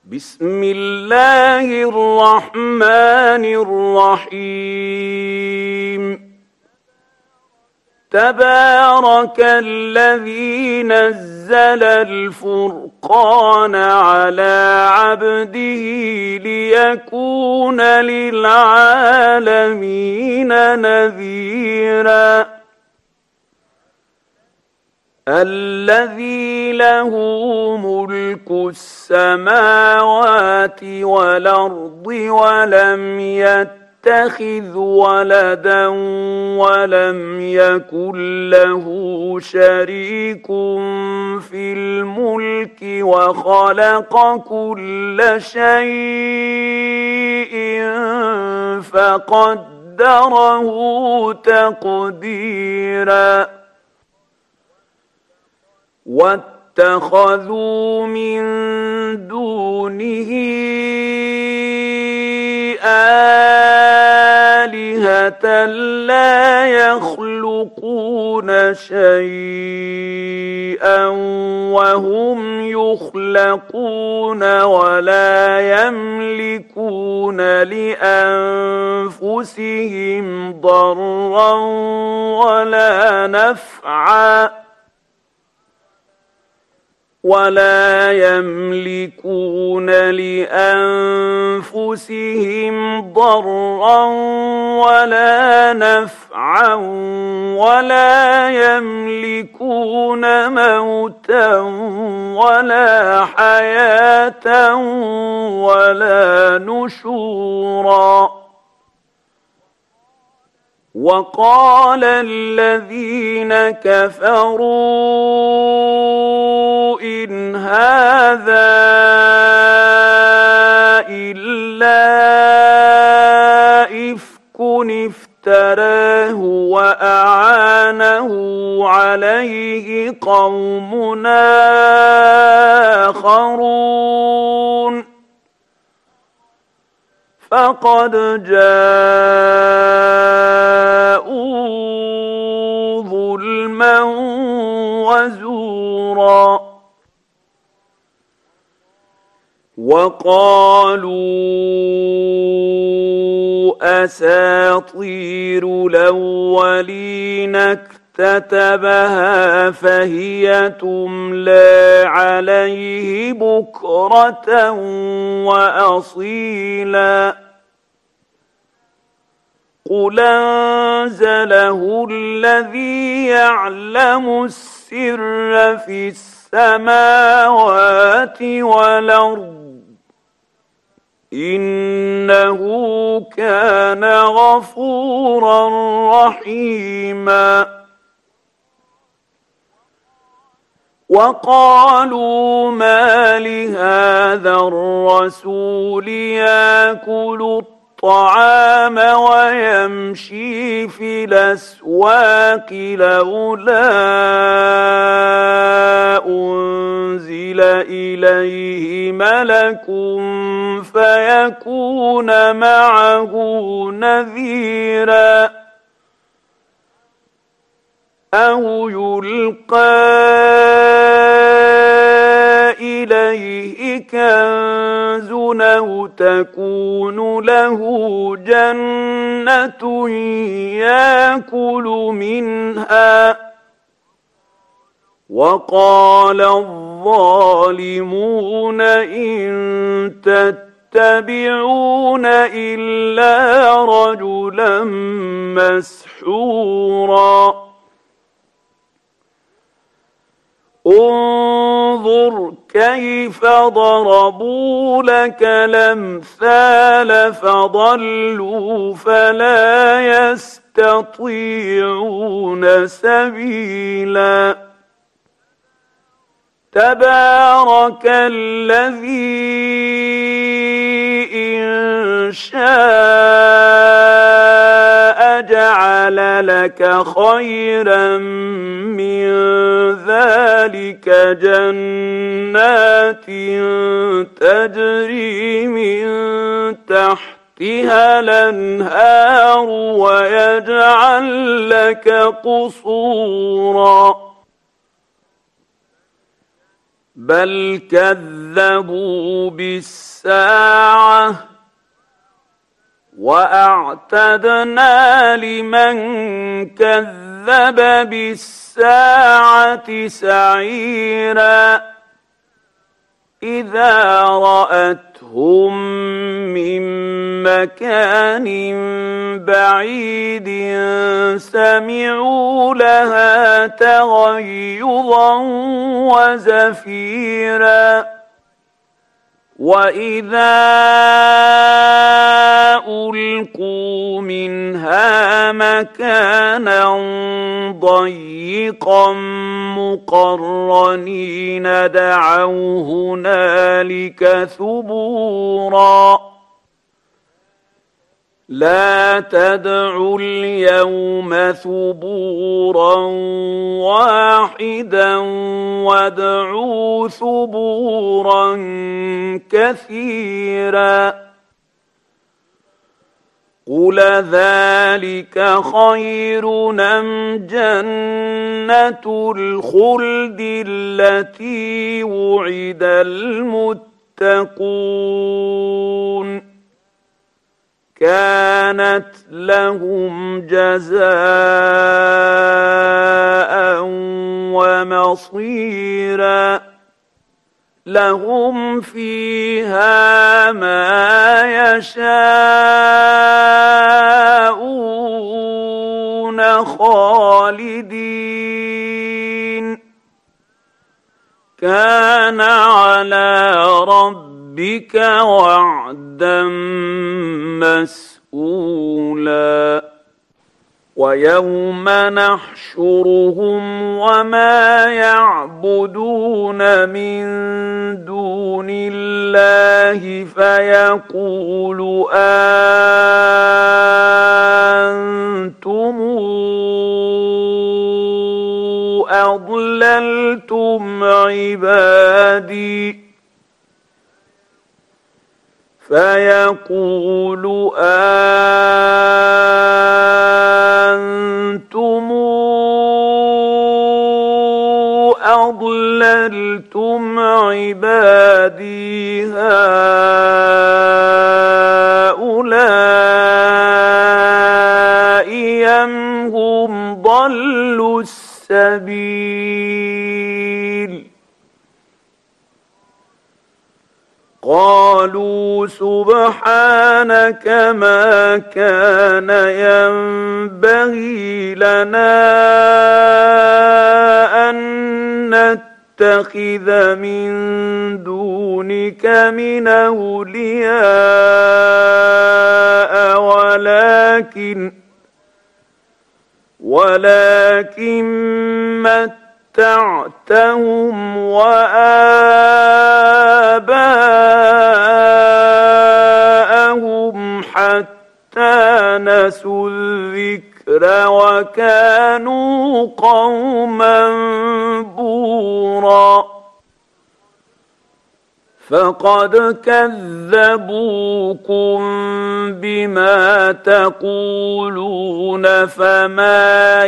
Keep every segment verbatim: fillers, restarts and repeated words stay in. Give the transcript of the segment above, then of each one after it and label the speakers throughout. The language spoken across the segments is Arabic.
Speaker 1: بسم الله الرحمن الرحيم تبارك الذي نزل الفرقان على عبده ليكون للعالمين نذيرا الذي له ملك السماوات والأرض ولم يتخذ ولدا ولم يكن له شريك في الملك وخلق كل شيء فقدره تقديرا واتخذوا من دونه آلهة لا يخلقون شيئا وهم يخلقون ولا يملكون لأنفسهم ضرا ولا نفعا ولا يملكون لأنفسهم ضرا ولا نفعا ولا يملكون موتا ولا حياة ولا نشورا وقال الذين كفروا إن هذا إلا إفك افتراه وأعانه عليه قوم آخرون فقد جاءوا ظلما وزورا وقالوا أساطير الأولين اكتتبها فهي تملى عليه بكرة وأصيلا قل أنزله الذي يعلم السر في السماوات والأرض إنه كان غفورا رحيما وقالوا ما لهذا الرسول يأكل الطعام ويمشي في الأسواق لولا أنزل إليه ملك فيكون معه نذيرا أو يلقى إليه كنز أو تكون له جنة يأكل منها وقال الظالمون إن تتبعون إلا رجلا مسحورا انظر كيف ضربوا لك الأمثال فضلوا فلا يستطيعون سبيلا تبارك الذي إن شاء جعل لك خيرا من ذلك جنات تجري من تحتها الأنهار ويجعل لك قصورا بل كذبوا بالساعة وأعتدنا لمن كذب بالساعة سعيرا إذا رأتهم من مكان بعيد سمعوا لها تغيظا وزفيرا وإذا ألقوا منها مكانا ضيقا مقرنين دعوا هنالك ثبورا لا تدعوا اليوم ثبورا واحدا وادعوا ثبورا كثيرا قل ذلك خير أم جنة الخلد التي وعد المتقون كانت لهم جزاء ومصيرا لهم فيها ما يشاءون خالدين كان على ربك وعدا مسئولا ويوم نحشرهم وما يعبدون من دون الله فيقول أنتم أضللتم عبادي فيقول أنتم أضللتم عبادي هؤلاء أم هم ضلوا السبيل قالوا سبحانك ما كان ينبغي لنا أن نتخذ من دونك من أولياء ولكن ولكن متعتهم وآباءهم حتى نسوا الذكر وكانوا قوما بورا فقد كذبوكم بما تقولون فما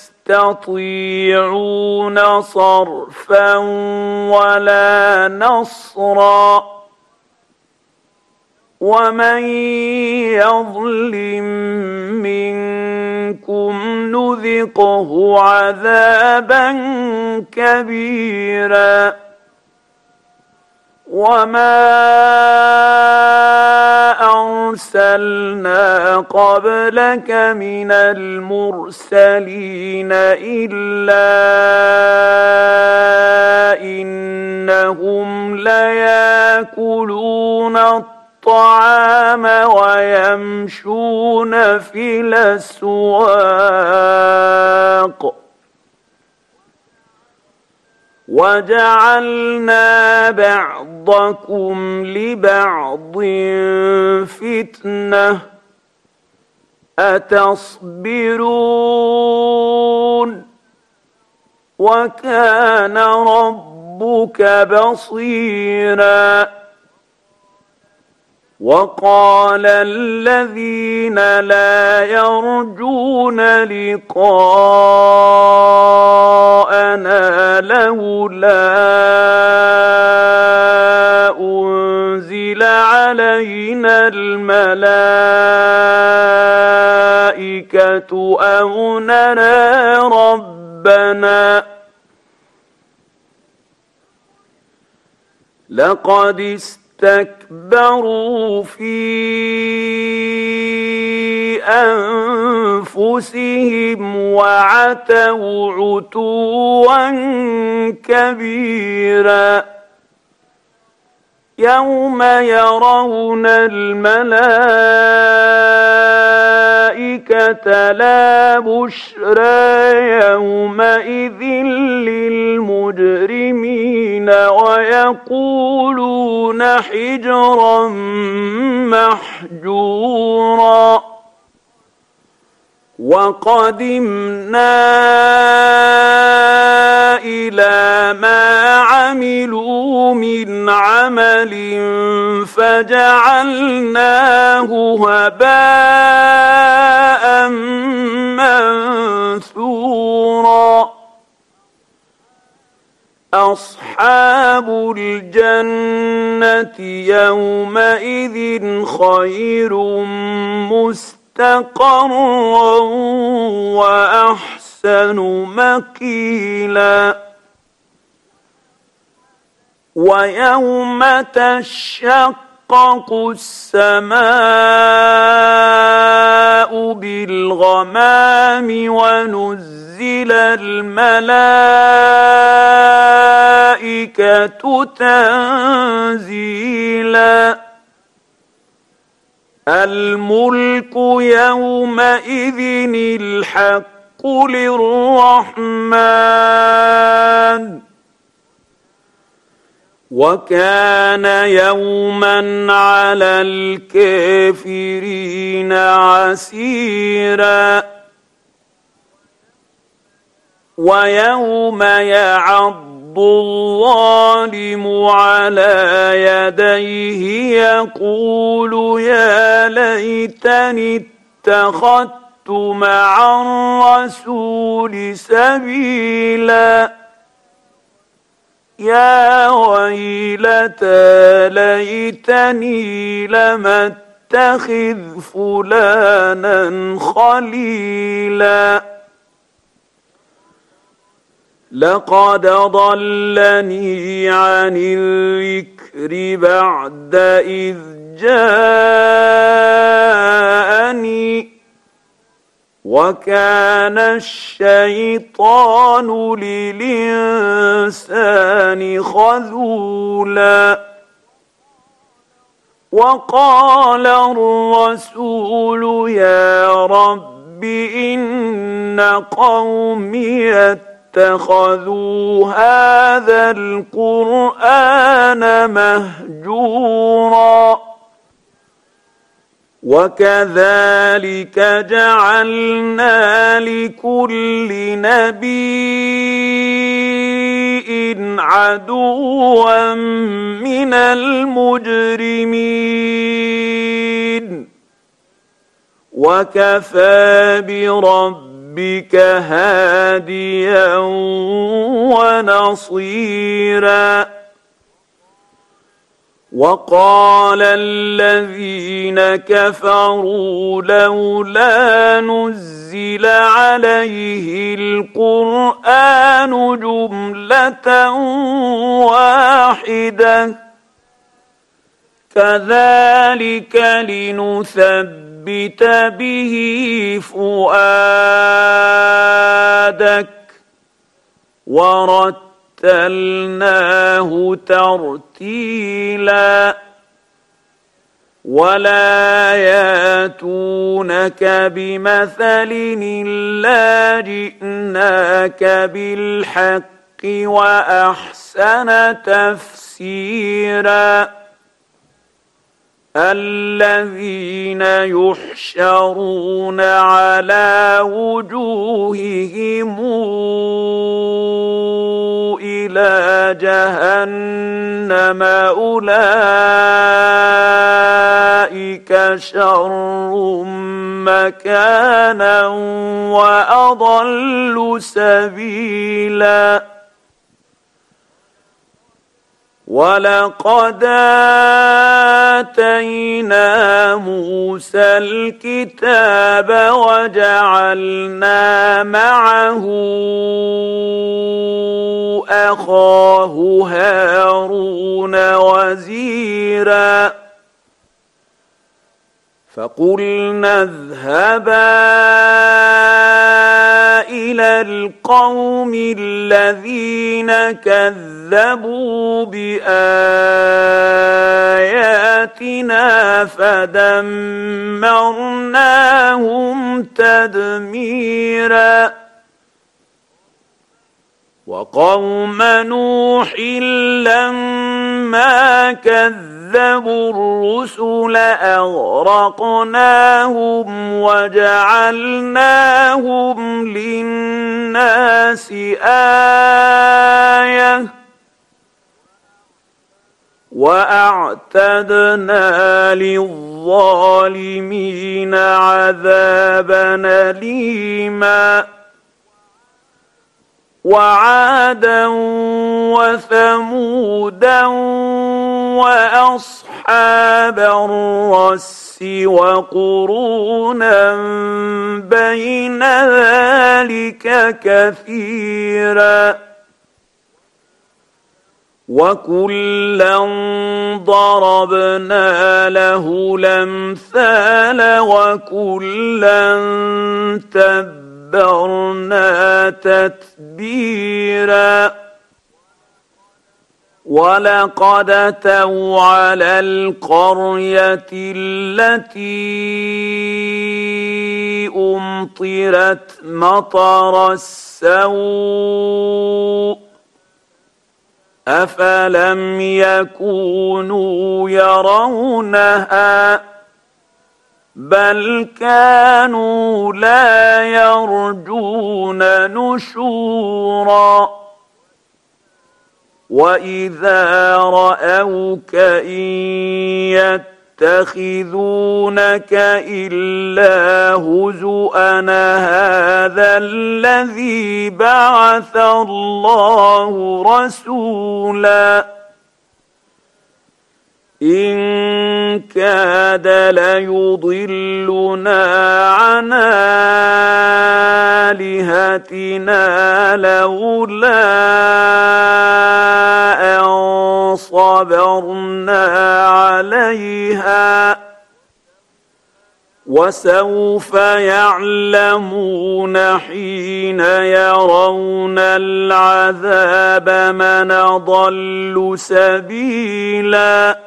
Speaker 1: يستطيعون صرفا ولا نصرا ومن يظلم منكم نذقه عذابا كبيرا وما أرسلنا قبلك من المرسلين إلا إنهم ليأكلون الطعام ويمشون في الأسواق وجعلنا بعضكم لبعض فتنة أتصبرون وكان ربك بصيرا وقال الذين لا يرجون لقاءنا ربنا لولا أنزل علينا الملائكة أو نرى ربنا لقد استكبروا في أنفسهم وعتوا عتوا كبيرا يوم يرون الملائكة لا بشرى يومئذ للمجرمين ويقولون حجرا محجورا وقدمنا إلى ما عملوا من عمل فجعلناه هباء منثورا أصحاب الجنة يومئذ خير مستقرا وأحسن مقيلا ويوم تشقق السماء بالغمام ونزل الملائكة تنزيلا الملك يومئذ الحق للرحمن وكان يوما على الكافرين عسيرا ويوم يعض الظالم على يديه يقول يا ليتني اتخذت مع الرسول سبيلا يا ويلتى ليتني لم اتخذ فلانا خليلا لقد ضلني عن الذكر بعد إذ جاءني وكان الشيطان للإنسان خذولا وقال الرسول يا رب إن قومي اتخذوا هذا القرآن مهجورا وكذلك جعلنا لكل نبي عدوا من المجرمين وكفى بربك هاديا ونصيرا وقال الذين كفروا لولا نزل عليه القرآن جملة واحدة كذلك لنثبت به فؤادك ورتلناه تلناه ترتيلا ولا ياتونك بمثل إلا جئناك بالحق وأحسن تفسيرا الذين يحشرون على وجوههم إلى جهنم أولئك شر مكانا وأضل سبيلا ولقد آتينا موسى الكتاب وجعلنا معه أخاه هارون وزيرا فقلنا اذهبا إلى القوم الذين كذبوا بآياتنا فدمرناهم تدميرا وقوم نوح لما كذبوا الرسل أغرقناهم وجعلناهم للناس آية وأعتدنا للظالمين عذابا أليما وعادا وثمودا وأصحاب الرس وقرونا بين ذلك كثيرا وكلا ضربنا له الأمثال وكلا تبرنا تتبيرا ولقد أتوا على القرية التي أمطرت مطر السوء أفلم يكونوا يرونها بل كانوا لا يرجون نشورا وإذا رأوك إن يتخذونك إلا هزؤا هذا الذي بعث الله رسولا إن كاد ليضلنا عن آلهتنا لولا أن صبرنا عليها وسوف يعلمون حين يرون العذاب من أضل سبيلا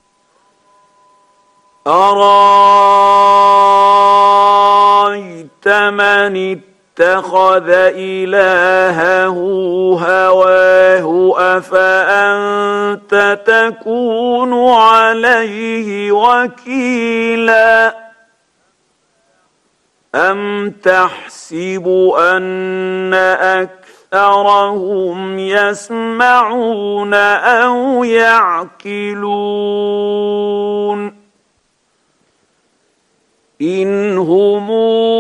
Speaker 1: أرأيت من اتخذ إلهه هواه أفأنت تكون عليه وكيلا أم تحسب أن أكثرهم يسمعون أو يعقلون إن هم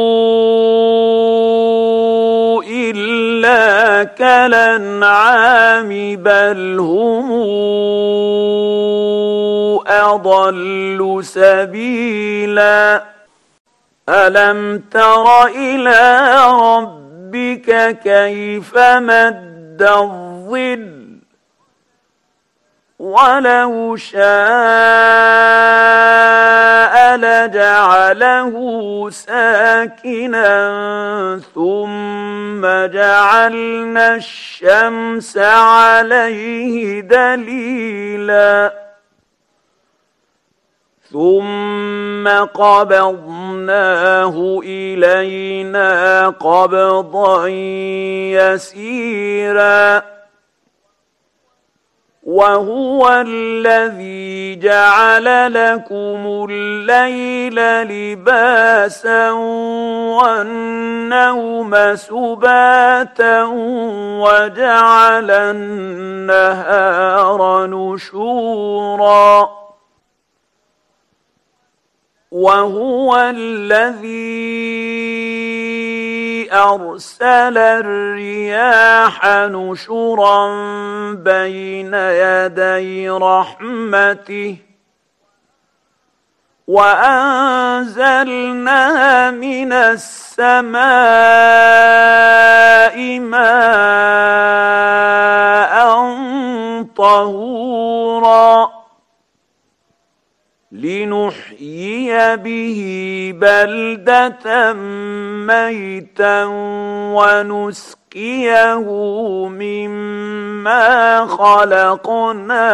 Speaker 1: إلا كالأنعام بل هم أضل سبيلا ألم تر إلى ربك كيف مد الظل ولو شاء لجعله ساكنا ثم جعلنا الشمس عليه دليلا ثم قبضناه إلينا قبضا يسيرا وهو الذي جعل لكم الليل لباسا والنوم سباتا وجعل النهار نشورا وهو الذي أرسل الرياح نشرا بين يدي رحمته وأنزلنا من السماء ماء طهورا لنحيي به بلدة ميتا ونسقيه مما خلقنا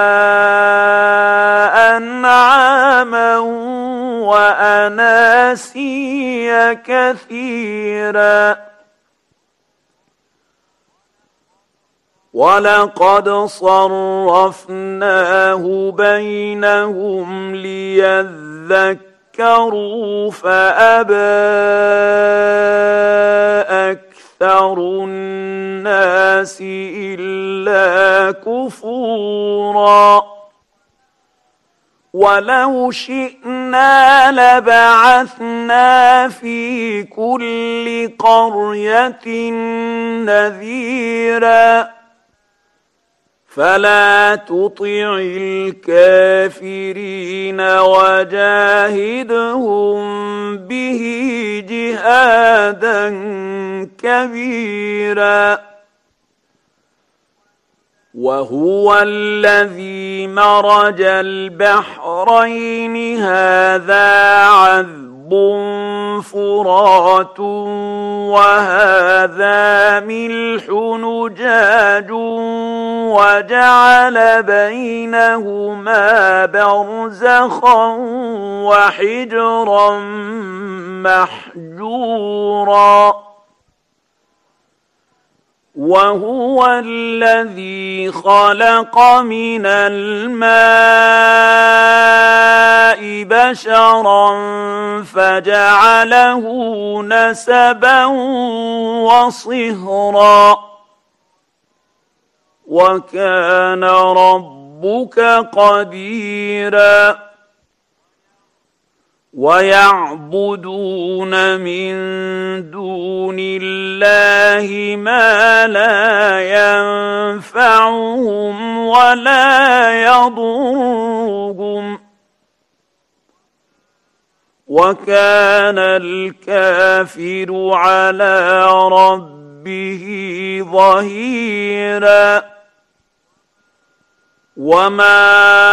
Speaker 1: أنعاما وأناسيا كثيرا ولقد صرفناه بينهم ليذكروا فأبى أكثر الناس إلا كفورا ولو شئنا لبعثنا في كل قرية نذيرا فلا تطع الكافرين وجاهدهم به جهادا كبيرا وهو الذي مرج البحرين هذا عذب فرات وهذا ملح نجاج وجعل بينهما برزخا وحجرا محجورا وهو الذي خلق من الماء بشرا فجعله نسبا وصهرا وكان ربك قديرا ويعبدون من دون الله ما لا ينفعهم ولا يضرهم وكان الكافر على ربه ظهيرا وما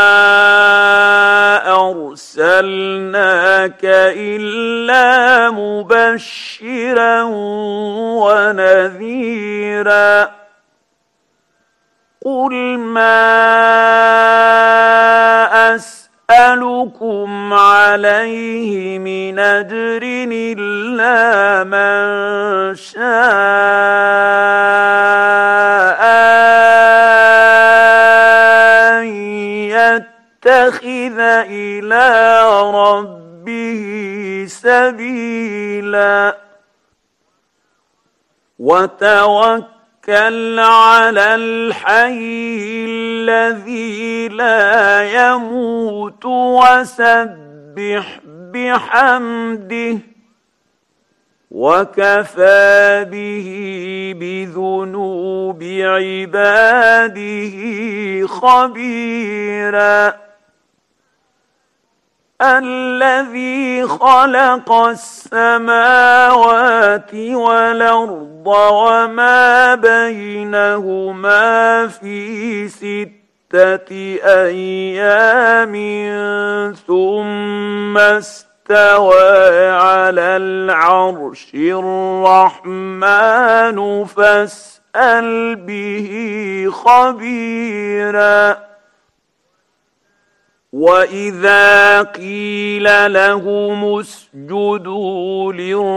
Speaker 1: أرسلناك إلا مبشرا ونذيرا قل ما أسألكم عليه من أجر إلا من شاء يتخذ إلى ربه سبيلا وتوكل على الحي الذي لا يموت وسبح بحمده وكفى به بذنوب عباده خبيرا الذي خلق السماوات والأرض وما بينهما في ستة أيام ثم استوى على العرش الرحمن فاسأل به خبيرا وإذا قيل لهم اسجدوا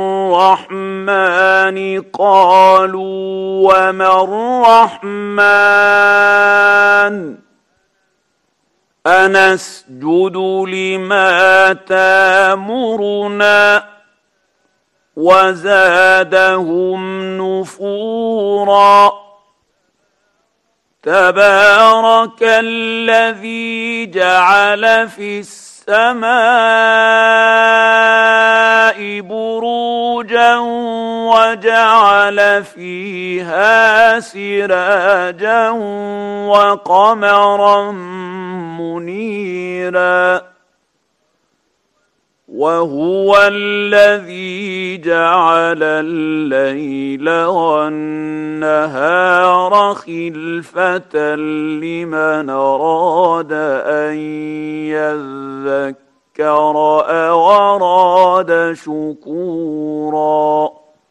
Speaker 1: للرحمن قالوا وما الرحمن أنسجد لما تأمرنا وزادهم نفورا تبارك الذي جعل في السماء السماء بروجا وجعل فيها سراجا وقمرا منيرا وهو الذي جعل الليل والنهار خلفة لمن أراد أن يذكر أو أراد شكورا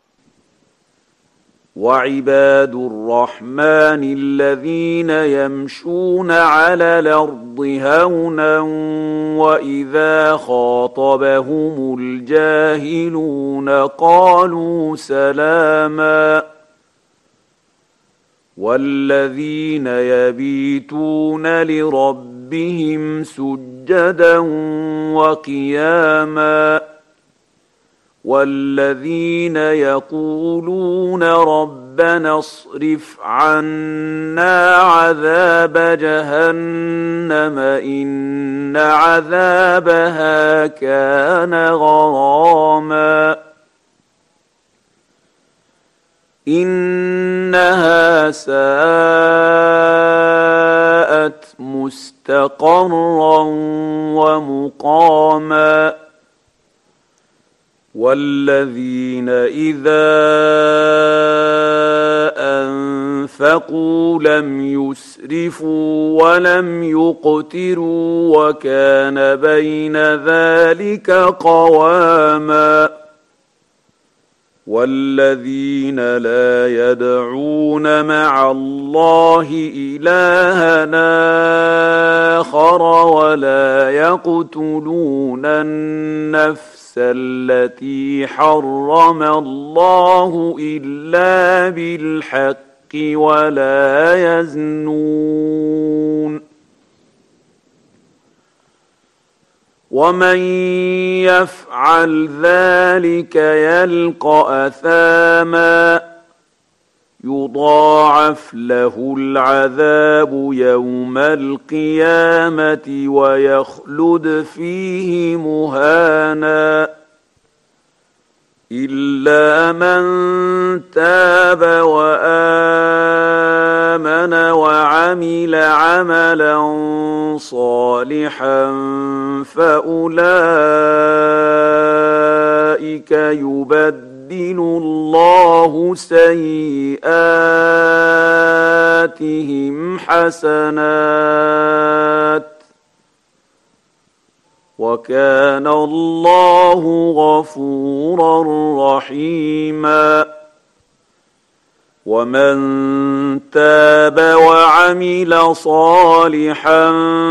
Speaker 1: وعباد الرحمن الذين يمشون على الأرض هونا وإذا خاطبهم الجاهلون قالوا سلاما والذين يبيتون لربهم سجدا وقياما والذين يقولون ربنا اصرف عنا عذاب جهنم إن عذابها كان غراما إنها ساءت مستقرا ومقاما والذين إذا أنفقوا لم يسرفوا ولم يقتروا وكان بين ذلك قواما والذين لا يدعون مع الله إلها آخر ولا يقتلون النفس التي حرم الله إلا بالحق ولا يزنون ومن يفعل ذلك يلقى أثاما يضاعف له العذاب يوم القيامة ويخلد فيه مهانا إلا من تاب وآمن وعمل عملا صالحا فأولئك يبدل الله سيئاتهم حسنات وكان الله غفورا رحيما ومن تاب وعمل صالحا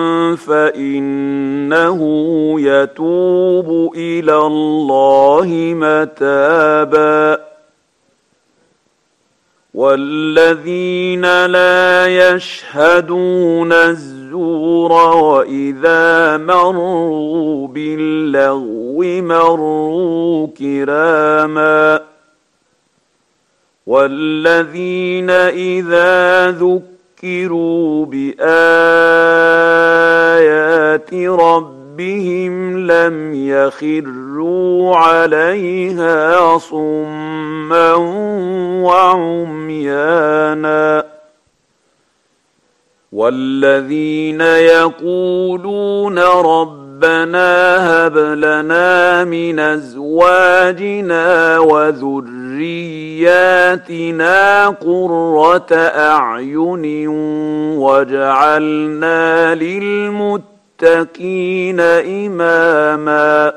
Speaker 1: فإنه يتوب إلى الله متابا والذين لا يشهدون الزور وإذا مروا باللغو مروا كراما والذين إذا ذكروا بآيات ربهم لم يخروا عليها صما وعميانا والذين يقولون ربنا هب لنا من أزواجنا وذرياتنا قرة أعين واجعلنا للمتقين إماما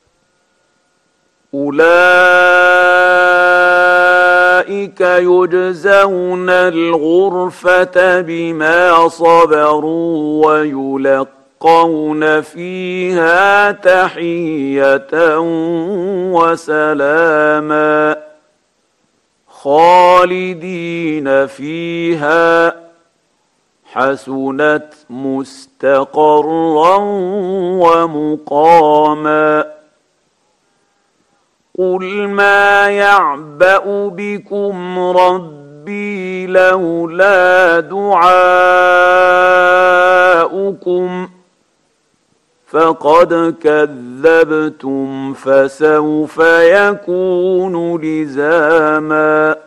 Speaker 1: أولئك يجزون الغرفة بما صبروا ويلقون فيها تحية وسلاما خالدين فيها حسنت مستقرا ومقاما قل ما يعبأ بكم ربي لولا دعاؤكم فقد كذبتم فسوف يكون لزاما